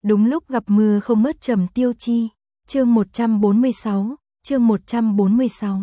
Đúng lúc gặp mưa không mất Trầm Tiêu Chi. Chương 146, chương 146.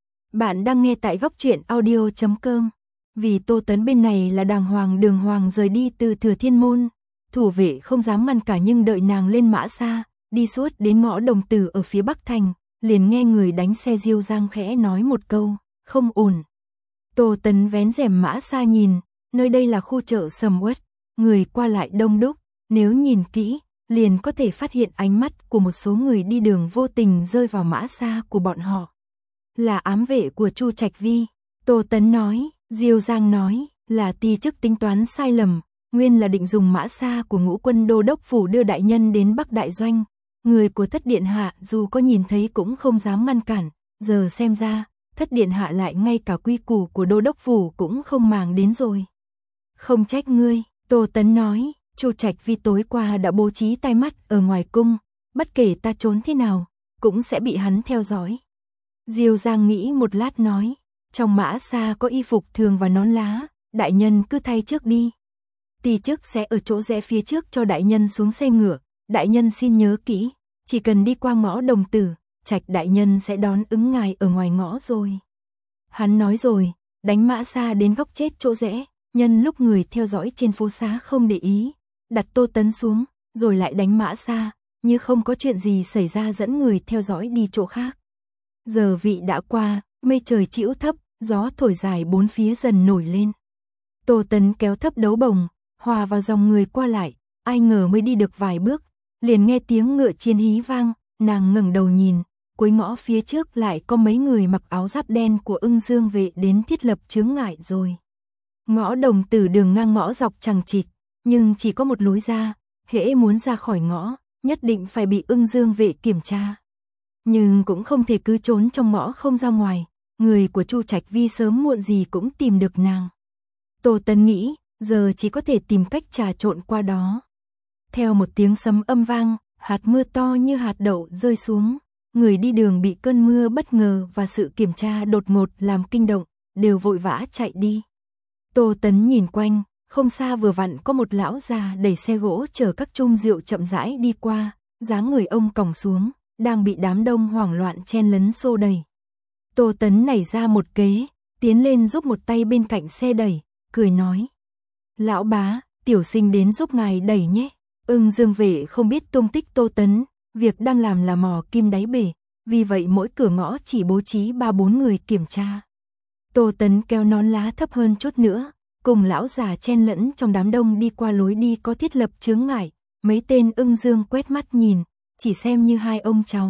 Bạn đang nghe tại góc truyện audio.com. Vì Tô Tấn bên này là đường hoàng rời đi từ Thừa Thiên Môn, thủ vệ không dám ngăn cả, nhưng đợi nàng lên mã xa, đi suốt đến ngõ Đồng Tử ở phía Bắc Thành, liền nghe người đánh xe Diêu Giang khẽ nói một câu, không ổn. Tô Tấn vén rèm mã xa nhìn, nơi đây là khu chợ sầm uất, người qua lại đông đúc, nếu nhìn kỹ, liền có thể phát hiện ánh mắt của một số người đi đường vô tình rơi vào mã xa của bọn họ. Là ám vệ của Chu Trạch Vi. Tô Tấn nói. Diêu Giang nói, là ti chức tính toán sai lầm, nguyên là định dùng mã xa của Ngũ Quân Đô đốc phủ đưa đại nhân đến Bắc Đại Doanh. Người của Thất Điện Hạ dù có nhìn thấy cũng không dám ngăn cản, giờ xem ra, Thất Điện Hạ lại ngay cả quy củ của Đô đốc phủ cũng không màng đến rồi. Không trách ngươi, Tô Tấn nói, Chu Trạch Vi tối qua đã bố trí tai mắt ở ngoài cung, bất kể ta trốn thế nào, cũng sẽ bị hắn theo dõi. Diêu Giang nghĩ một lát nói, trong mã xa có y phục thường và nón lá, đại nhân cứ thay trước đi. Tỳ chức sẽ ở chỗ rẽ phía trước cho đại nhân xuống xe ngựa, đại nhân xin nhớ kỹ, chỉ cần đi qua ngõ Đồng Tử, Trạch đại nhân sẽ đón ứng ngài ở ngoài ngõ rồi. Hắn nói rồi, đánh mã xa đến góc chết chỗ rẽ, nhân lúc người theo dõi trên phố xá không để ý, đặt Tô Tấn xuống, rồi lại đánh mã xa, như không có chuyện gì xảy ra dẫn người theo dõi đi chỗ khác. Giờ vị đã qua, mây trời chĩu thấp, gió thổi dài bốn phía dần nổi lên. Tô Tấn kéo thấp đấu bồng, hòa vào dòng người qua lại, ai ngờ mới đi được vài bước, liền nghe tiếng ngựa chiến hí vang, nàng ngẩng đầu nhìn, cuối ngõ phía trước lại có mấy người mặc áo giáp đen của Ưng Dương vệ đến thiết lập chướng ngại rồi. Ngõ Đồng Tử đường ngang ngõ dọc chằng chịt, nhưng chỉ có một lối ra, hễ muốn ra khỏi ngõ, nhất định phải bị Ưng Dương vệ kiểm tra. Nhưng cũng không thể cứ trốn trong ngõ không ra ngoài, người của Chu Trạch Vi sớm muộn gì cũng tìm được nàng. Tô Tấn nghĩ, giờ chỉ có thể tìm cách trà trộn qua đó. Theo một tiếng sấm âm vang, hạt mưa to như hạt đậu rơi xuống, người đi đường bị cơn mưa bất ngờ và sự kiểm tra đột ngột làm kinh động, đều vội vã chạy đi. Tô Tấn nhìn quanh, không xa vừa vặn có một lão già đẩy xe gỗ chở các chung rượu chậm rãi đi qua, dáng người ông còng xuống, đang bị đám đông hoảng loạn chen lấn xô đẩy. Tô Tấn nảy ra một kế, tiến lên giúp một tay bên cạnh xe đẩy, cười nói. Lão bá, tiểu sinh đến giúp ngài đẩy nhé. Ưng Dương vệ không biết tung tích Tô Tấn, việc đang làm là mò kim đáy bể, vì vậy mỗi cửa ngõ chỉ bố trí 3-4 người kiểm tra. Tô Tấn kéo nón lá thấp hơn chút nữa, cùng lão già chen lẫn trong đám đông đi qua lối đi có thiết lập chướng ngại, mấy tên Ưng Dương quét mắt nhìn, chỉ xem như hai ông cháu.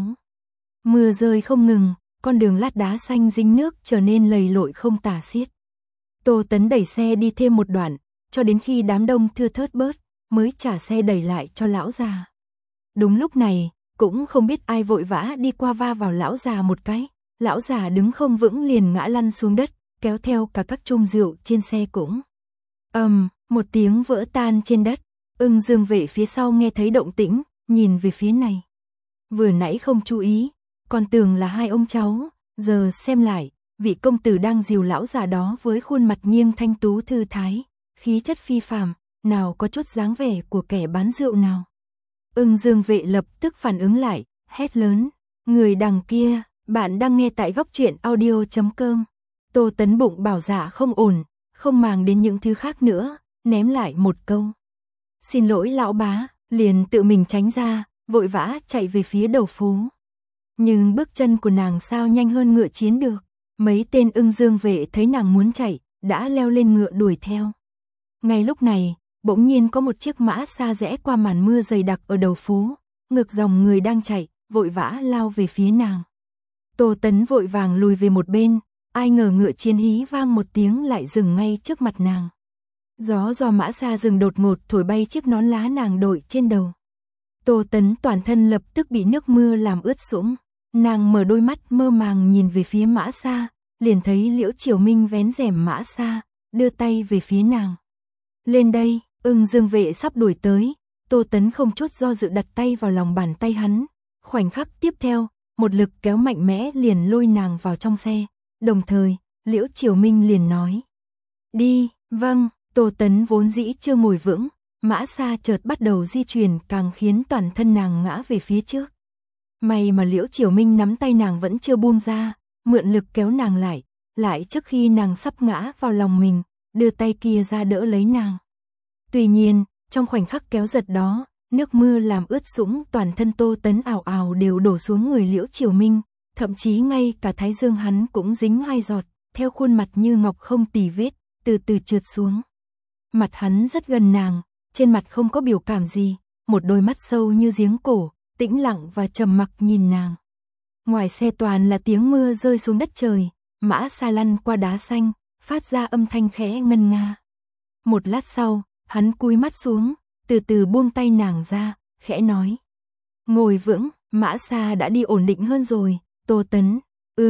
Mưa rơi không ngừng, con đường lát đá xanh dính nước trở nên lầy lội không tả xiết. Tô Tấn đẩy xe đi thêm một đoạn, cho đến khi đám đông thưa thớt bớt, mới trả xe đẩy lại cho lão già. Đúng lúc này, cũng không biết ai vội vã đi qua va vào lão già một cái, lão già đứng không vững liền ngã lăn xuống đất, kéo theo cả các chung rượu trên xe cũng. Một tiếng vỡ tan trên đất, Ưng Dương vệ phía sau nghe thấy động tĩnh, nhìn về phía này. Vừa nãy không chú ý, còn tưởng là hai ông cháu, giờ xem lại, vị công tử đang dìu lão già đó với khuôn mặt nghiêng thanh tú thư thái, khí chất phi phàm, nào có chút dáng vẻ của kẻ bán rượu nào. Ưng Dương vệ lập tức phản ứng lại, hét lớn, người đằng kia, bạn đang nghe tại góc truyện audio.com. Tô Tấn bụng bảo dạ không ổn, không màng đến những thứ khác nữa, ném lại một câu. Xin lỗi lão bá, liền tự mình tránh ra, vội vã chạy về phía đầu phố. Nhưng bước chân của nàng sao nhanh hơn ngựa chiến được, mấy tên Ưng Dương vệ thấy nàng muốn chạy, đã leo lên ngựa đuổi theo. Ngay lúc này, bỗng nhiên có một chiếc mã xa rẽ qua màn mưa dày đặc ở đầu phố, ngược dòng người đang chạy, vội vã lao về phía nàng. Tô Tấn vội vàng lùi về một bên, ai ngờ ngựa chiến hí vang một tiếng lại dừng ngay trước mặt nàng. Gió do mã xa dừng đột ngột thổi bay chiếc nón lá nàng đội trên đầu. Tô Tấn toàn thân lập tức bị nước mưa làm ướt sũng, nàng mở đôi mắt mơ màng nhìn về phía mã xa, liền thấy Liễu Triều Minh vén rèm mã xa, đưa tay về phía nàng. Lên đây, Ưng Dương vệ sắp đuổi tới, Tô Tấn không chút do dự đặt tay vào lòng bàn tay hắn, khoảnh khắc tiếp theo, một lực kéo mạnh mẽ liền lôi nàng vào trong xe, đồng thời, Liễu Triều Minh liền nói. Đi, vâng, Tô Tấn vốn dĩ chưa ngồi vững, Mã Sa chợt bắt đầu di chuyển càng khiến toàn thân nàng ngã về phía trước. May mà Liễu Chiểu Minh nắm tay nàng vẫn chưa buông ra, mượn lực kéo nàng lại trước khi nàng sắp ngã vào lòng mình, đưa tay kia ra đỡ lấy nàng. Tuy nhiên, trong khoảnh khắc kéo giật đó, nước mưa làm ướt sũng toàn thân Tô Tấn ào ào đều đổ xuống người Liễu Chiểu Minh, thậm chí ngay cả thái dương hắn cũng dính 2 giọt, theo khuôn mặt như ngọc không tì vết, từ từ trượt xuống. Mặt hắn rất gần nàng, trên mặt không có biểu cảm gì, một đôi mắt sâu như giếng cổ, tĩnh lặng và trầm mặc nhìn nàng. Ngoài xe toàn là tiếng mưa rơi xuống đất trời, Mã Sa lăn qua đá xanh, phát ra âm thanh khẽ ngân nga. Một lát sau, hắn cúi mắt xuống, từ từ buông tay nàng ra, khẽ nói. Ngồi vững, Mã Sa đã đi ổn định hơn rồi, Tô Tấn,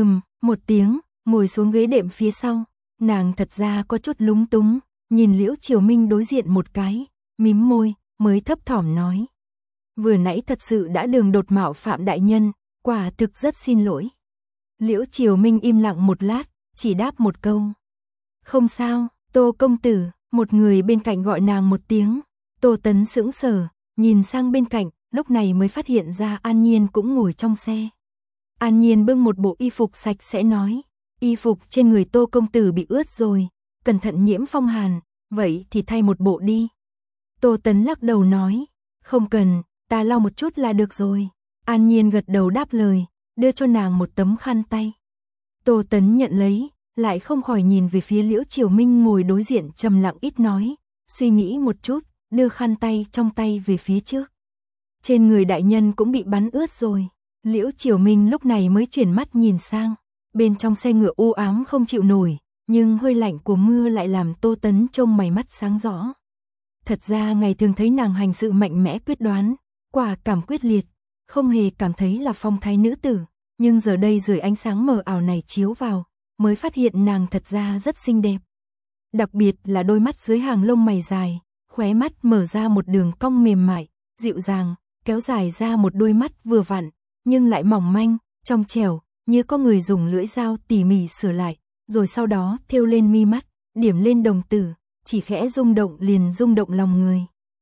một tiếng, ngồi xuống ghế đệm phía sau, nàng thật ra có chút lúng túng, nhìn Liễu Chiểu Minh đối diện một cái, mím môi, mới thấp thỏm nói. Vừa nãy thật sự đã đường đột mạo phạm đại nhân, quả thực rất xin lỗi. Liễu Chiểu Minh im lặng một lát, chỉ đáp một câu. Không sao, Tô công tử, một người bên cạnh gọi nàng một tiếng. Tô Tấn sững sờ, nhìn sang bên cạnh, lúc này mới phát hiện ra An Nhiên cũng ngồi trong xe. An Nhiên bưng một bộ y phục sạch sẽ nói. Y phục trên người Tô công tử bị ướt rồi, cẩn thận nhiễm phong hàn, vậy thì thay một bộ đi. Tô Tấn lắc đầu nói. Không cần, ta lau một chút là được rồi. An Nhiên gật đầu đáp lời, đưa cho nàng một tấm khăn tay. Tô Tấn nhận lấy, lại không khỏi nhìn về phía Liễu Chiểu Minh ngồi đối diện trầm lặng ít nói, suy nghĩ một chút, đưa khăn tay trong tay về phía trước. Trên người đại nhân cũng bị bắn ướt rồi. Liễu Chiểu Minh lúc này mới chuyển mắt nhìn sang, bên trong xe ngựa u ám không chịu nổi, nhưng hơi lạnh của mưa lại làm Tô Tấn trông mày mắt sáng rõ. Thật ra ngày thường thấy nàng hành sự mạnh mẽ quyết đoán, quả cảm quyết liệt, không hề cảm thấy là phong thái nữ tử, nhưng giờ đây dưới ánh sáng mờ ảo này chiếu vào, mới phát hiện nàng thật ra rất xinh đẹp. Đặc biệt là đôi mắt dưới hàng lông mày dài, khóe mắt mở ra một đường cong mềm mại, dịu dàng, kéo dài ra một đôi mắt vừa vặn, nhưng lại mỏng manh, trong trẻo, như có người dùng lưỡi dao tỉ mỉ sửa lại, rồi sau đó thêu lên mi mắt, điểm lên đồng tử, chỉ khẽ rung động liền rung động lòng người.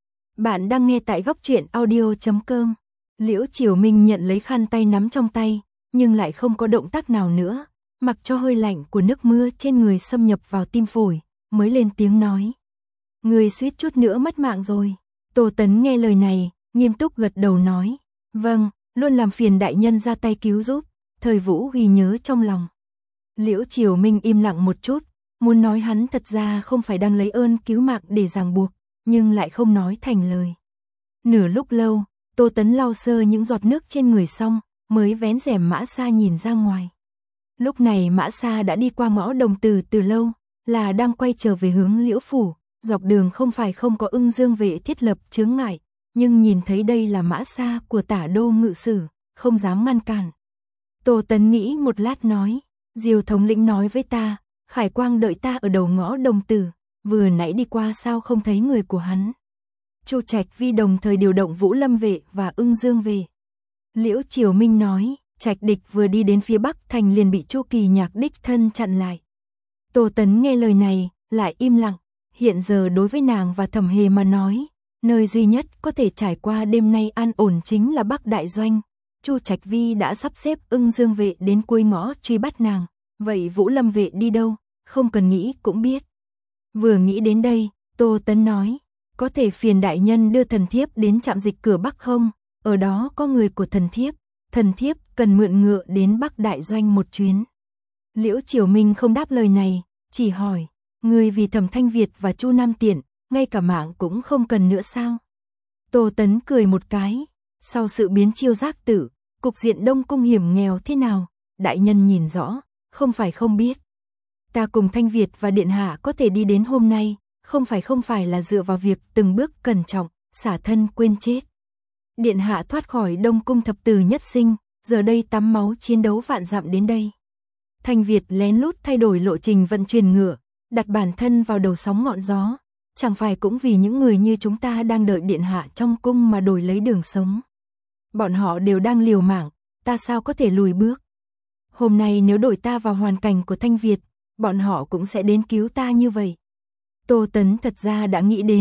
Bạn đang nghe tại góc truyện audio.com. Liễu Chiểu Minh nhận lấy khăn tay nắm trong tay, nhưng lại không có động tác nào nữa, mặc cho hơi lạnh của nước mưa trên người xâm nhập vào tim phổi, mới lên tiếng nói. Người suýt chút nữa mất mạng rồi. Tô Tấn nghe lời này, nghiêm túc gật đầu nói. Vâng, luôn làm phiền đại nhân ra tay cứu giúp, Thời Vũ ghi nhớ trong lòng. Liễu Chiểu Minh im lặng một chút, muốn nói hắn thật ra không phải đang lấy ơn cứu mạng để ràng buộc, nhưng lại không nói thành lời. Nửa lúc lâu, Tô Tấn lau sơ những giọt nước trên người xong, mới vén rèm Mã Sa nhìn ra ngoài. Lúc này Mã Sa đã đi qua ngõ Đồng Từ từ lâu, là đang quay trở về hướng Liễu phủ, dọc đường không phải không có Ưng Dương vệ thiết lập chướng ngại, nhưng nhìn thấy đây là Mã Sa của Tả đô ngự sử, không dám ngăn cản. Tô Tấn nghĩ một lát nói, Diêu thống lĩnh nói với ta, Khải Quang đợi ta ở đầu ngõ Đồng Tử, vừa nãy đi qua sao không thấy người của hắn. Chu Trạch Vi đồng thời điều động Vũ Lâm vệ và Ưng Dương vệ. Liễu Chiểu Minh nói, Trạch địch vừa đi đến phía Bắc thành liền bị Chu Kỳ Nhạc đích thân chặn lại. Tô Tấn nghe lời này, lại im lặng, hiện giờ đối với nàng và Thẩm Hề mà nói, nơi duy nhất có thể trải qua đêm nay an ổn chính là Bắc Đại Doanh. Chu Trạch Vi đã sắp xếp Ưng Dương vệ đến cuối ngõ truy bắt nàng, vậy Vũ Lâm vệ đi đâu, không cần nghĩ cũng biết. Vừa nghĩ đến đây, Tô Tấn nói, có thể phiền đại nhân đưa thần thiếp đến trạm dịch cửa Bắc không, ở đó có người của thần thiếp cần mượn ngựa đến Bắc Đại Doanh một chuyến. Liễu Chiểu Minh không đáp lời này, chỉ hỏi, người vì Thẩm Thanh Việt và Chu Nam Tiện, ngay cả mạng cũng không cần nữa sao? Tô Tấn cười một cái, sau sự biến chiêu giác tử, cục diện Đông Cung hiểm nghèo thế nào, đại nhân nhìn rõ, không phải không biết. Ta cùng Thanh Việt và Điện Hạ có thể đi đến hôm nay, không phải là dựa vào việc từng bước cẩn trọng, xả thân quên chết. Điện Hạ thoát khỏi Đông Cung thập tử nhất sinh, giờ đây tắm máu chiến đấu vạn dặm đến đây. Thanh Việt lén lút thay đổi lộ trình vận chuyển ngựa, đặt bản thân vào đầu sóng ngọn gió, chẳng phải cũng vì những người như chúng ta đang đợi Điện Hạ trong cung mà đổi lấy đường sống. Bọn họ đều đang liều mạng, ta sao có thể lùi bước. Hôm nay nếu đổi ta vào hoàn cảnh của Thanh Việt, bọn họ cũng sẽ đến cứu ta như vậy. Tô Tấn thật ra đã nghĩ đến,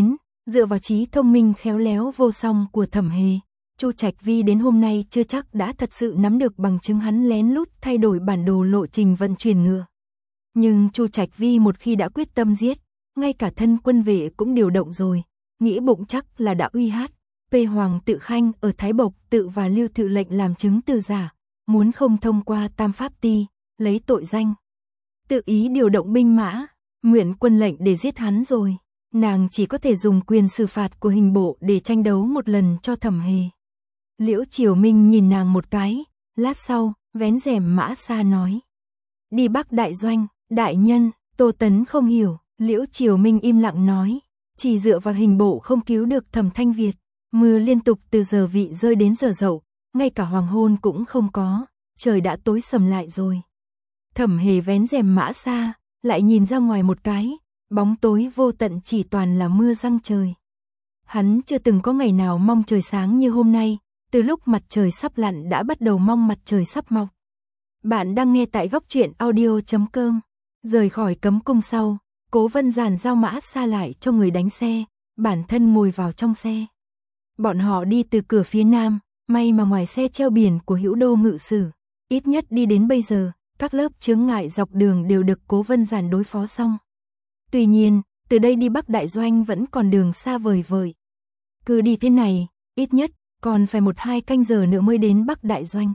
Dựa vào trí thông minh khéo léo vô song của Thẩm Hề, Chu Trạch Vi đến hôm nay chưa chắc đã thật sự nắm được bằng chứng hắn lén lút thay đổi bản đồ lộ trình vận chuyển ngựa. Nhưng Chu Trạch Vi một khi đã quyết tâm giết, ngay cả thân quân vệ cũng điều động rồi, nghĩ bụng chắc là đã uy hát. P. Hoàng Tự Khanh ở Thái Bộc Tự và Lưu Thự lệnh làm chứng từ giả, muốn không thông qua Tam Pháp Ti, lấy tội danh. Tự ý điều động binh mã, nguyện quân lệnh để giết hắn rồi. Nàng chỉ có thể dùng quyền xử phạt của hình bộ để tranh đấu một lần cho Thẩm Hề. Liễu Triều Minh nhìn nàng một cái, lát sau, vén rèm mã xa nói. Đi Bắc Đại Doanh, đại nhân, Tô Tấn không hiểu, Liễu Triều Minh im lặng nói. Chỉ dựa vào hình bộ không cứu được Thẩm Thanh Việt, mưa liên tục từ giờ vị rơi đến giờ dậu, ngay cả hoàng hôn cũng không có, trời đã tối sầm lại rồi. Thẩm Hề vén rèm mã xa, lại nhìn ra ngoài một cái, bóng tối vô tận chỉ toàn là mưa răng trời. Hắn chưa từng có ngày nào mong trời sáng như hôm nay, từ lúc mặt trời sắp lặn đã bắt đầu mong mặt trời sắp mọc. Bạn đang nghe tại goctruyện.audio.com. Rời khỏi cấm cung sau, Cố Vân Giản giao mã xa lại cho người đánh xe, bản thân ngồi vào trong xe. Bọn họ đi từ cửa phía nam, may mà ngoài xe treo biển của Hữu Đô ngự sử, ít nhất đi đến bây giờ, các lớp chướng ngại dọc đường đều được Cố Vân Giản đối phó xong. Tuy nhiên, từ đây đi Bắc Đại Doanh vẫn còn đường xa vời vợi. Cứ đi thế này, ít nhất còn phải 1-2 canh giờ nữa mới đến Bắc Đại Doanh.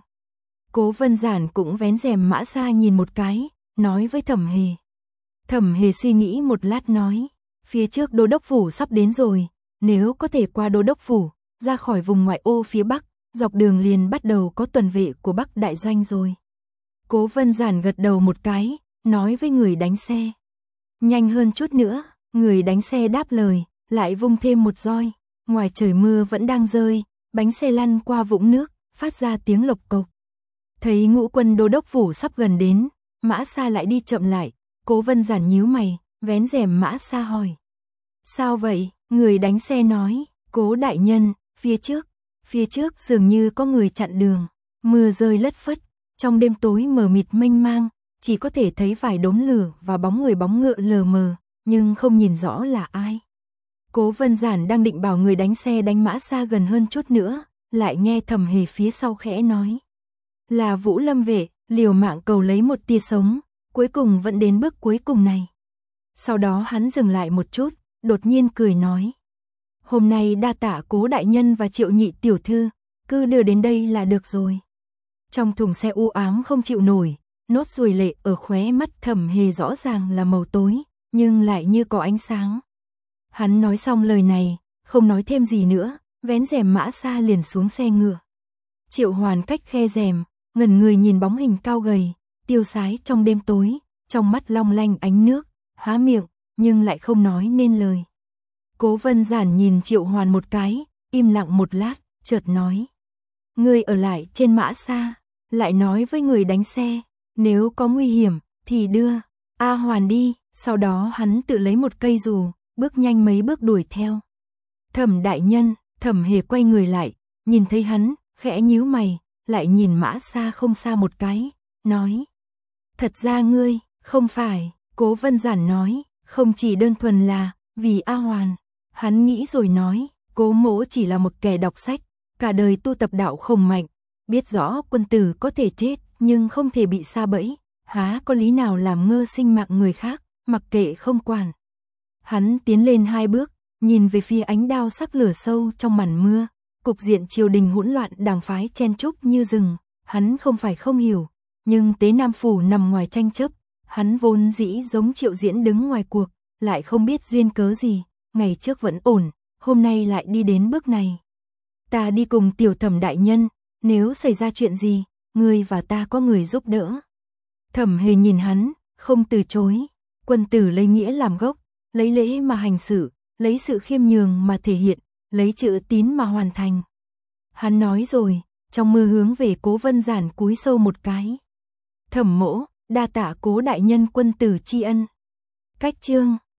Cố Vân Giản cũng vén rèm mã xa nhìn một cái, nói với Thẩm Hề. Thẩm Hề suy nghĩ một lát nói, phía trước Đô đốc phủ sắp đến rồi, nếu có thể qua Đô đốc phủ, ra khỏi vùng ngoại ô phía Bắc, dọc đường liền bắt đầu có tuần vệ của Bắc Đại Doanh rồi. Cố Vân Giản gật đầu một cái, nói với người đánh xe. Nhanh hơn chút nữa, người đánh xe đáp lời, lại vung thêm một roi. Ngoài trời mưa vẫn đang rơi, bánh xe lăn qua vũng nước, phát ra tiếng lộc cộc. Thấy ngũ quân Đô đốc phủ sắp gần đến, mã xa lại đi chậm lại. Cố Vân Giản nhíu mày, vén rèm mã xa hỏi. Sao vậy? Người đánh xe nói, Cố đại nhân, phía trước dường như có người chặn đường. Mưa rơi lất phất, trong đêm tối mờ mịt mênh mang, chỉ có thể thấy vài đốm lửa và bóng ngựa lờ mờ, nhưng không nhìn rõ là ai. Cố Vân Giản đang định bảo người đánh xe đánh mã xa gần hơn chút nữa, lại nghe Thẩm Hề phía sau khẽ nói. Là Vũ Lâm vệ, liều mạng cầu lấy một tia sống, cuối cùng vẫn đến bước cuối cùng này. Sau đó hắn dừng lại một chút, đột nhiên cười nói. Hôm nay đa tạ Cố đại nhân và Triệu nhị tiểu thư, cứ đưa đến đây là được rồi. Trong thùng xe u ám không chịu nổi, nốt ruồi lệ ở khóe mắt Thẩm Hề rõ ràng là màu tối, nhưng lại như có ánh sáng. Hắn nói xong lời này, không nói thêm gì nữa, vén rèm mã xa liền xuống xe ngựa. Triệu Hoàn cách khe rèm, ngẩn người nhìn bóng hình cao gầy, tiêu sái trong đêm tối, trong mắt long lanh ánh nước, há miệng, nhưng lại không nói nên lời. Cố Vân Giản nhìn Triệu Hoàn một cái, im lặng một lát, chợt nói. Ngươi ở lại trên mã xa, lại nói với người đánh xe, nếu có nguy hiểm, thì đưa A Hoàn đi, sau đó hắn tự lấy một cây dù, bước nhanh mấy bước đuổi theo. Thẩm đại nhân, Thẩm Hề quay người lại, nhìn thấy hắn, khẽ nhíu mày, lại nhìn mã xa không xa một cái, nói. Thật ra ngươi, không phải, Cố Vân Giản nói, không chỉ đơn thuần là, vì A Hoàn. Hắn nghĩ rồi nói, Cố mỗ chỉ là một kẻ đọc sách, cả đời tu tập đạo không mạnh, biết rõ quân tử có thể chết, nhưng không thể bị sa bẫy, há có lý nào làm ngơ sinh mạng người khác, mặc kệ không quản. Hắn tiến lên 2 bước, nhìn về phía ánh đao sắc lửa sâu trong màn mưa, cục diện triều đình hỗn loạn đảng phái chen chúc như rừng, hắn không phải không hiểu, nhưng Tế Nam phủ nằm ngoài tranh chấp, hắn vốn dĩ giống Triệu Diễn đứng ngoài cuộc, lại không biết duyên cớ gì, ngày trước vẫn ổn, hôm nay lại đi đến bước này. Ta đi cùng tiểu Thẩm đại nhân, nếu xảy ra chuyện gì, ngươi và ta có người giúp đỡ. Thẩm Hề nhìn hắn, không từ chối, quân tử lấy nghĩa làm gốc, lấy lễ mà hành sự, lấy sự khiêm nhường mà thể hiện, lấy chữ tín mà hoàn thành. Hắn nói rồi, trong mưa hướng về Cố Vân Giản cúi sâu một cái. Thẩm mỗ, đa tạ Cố đại nhân quân tử tri ân. Cách chương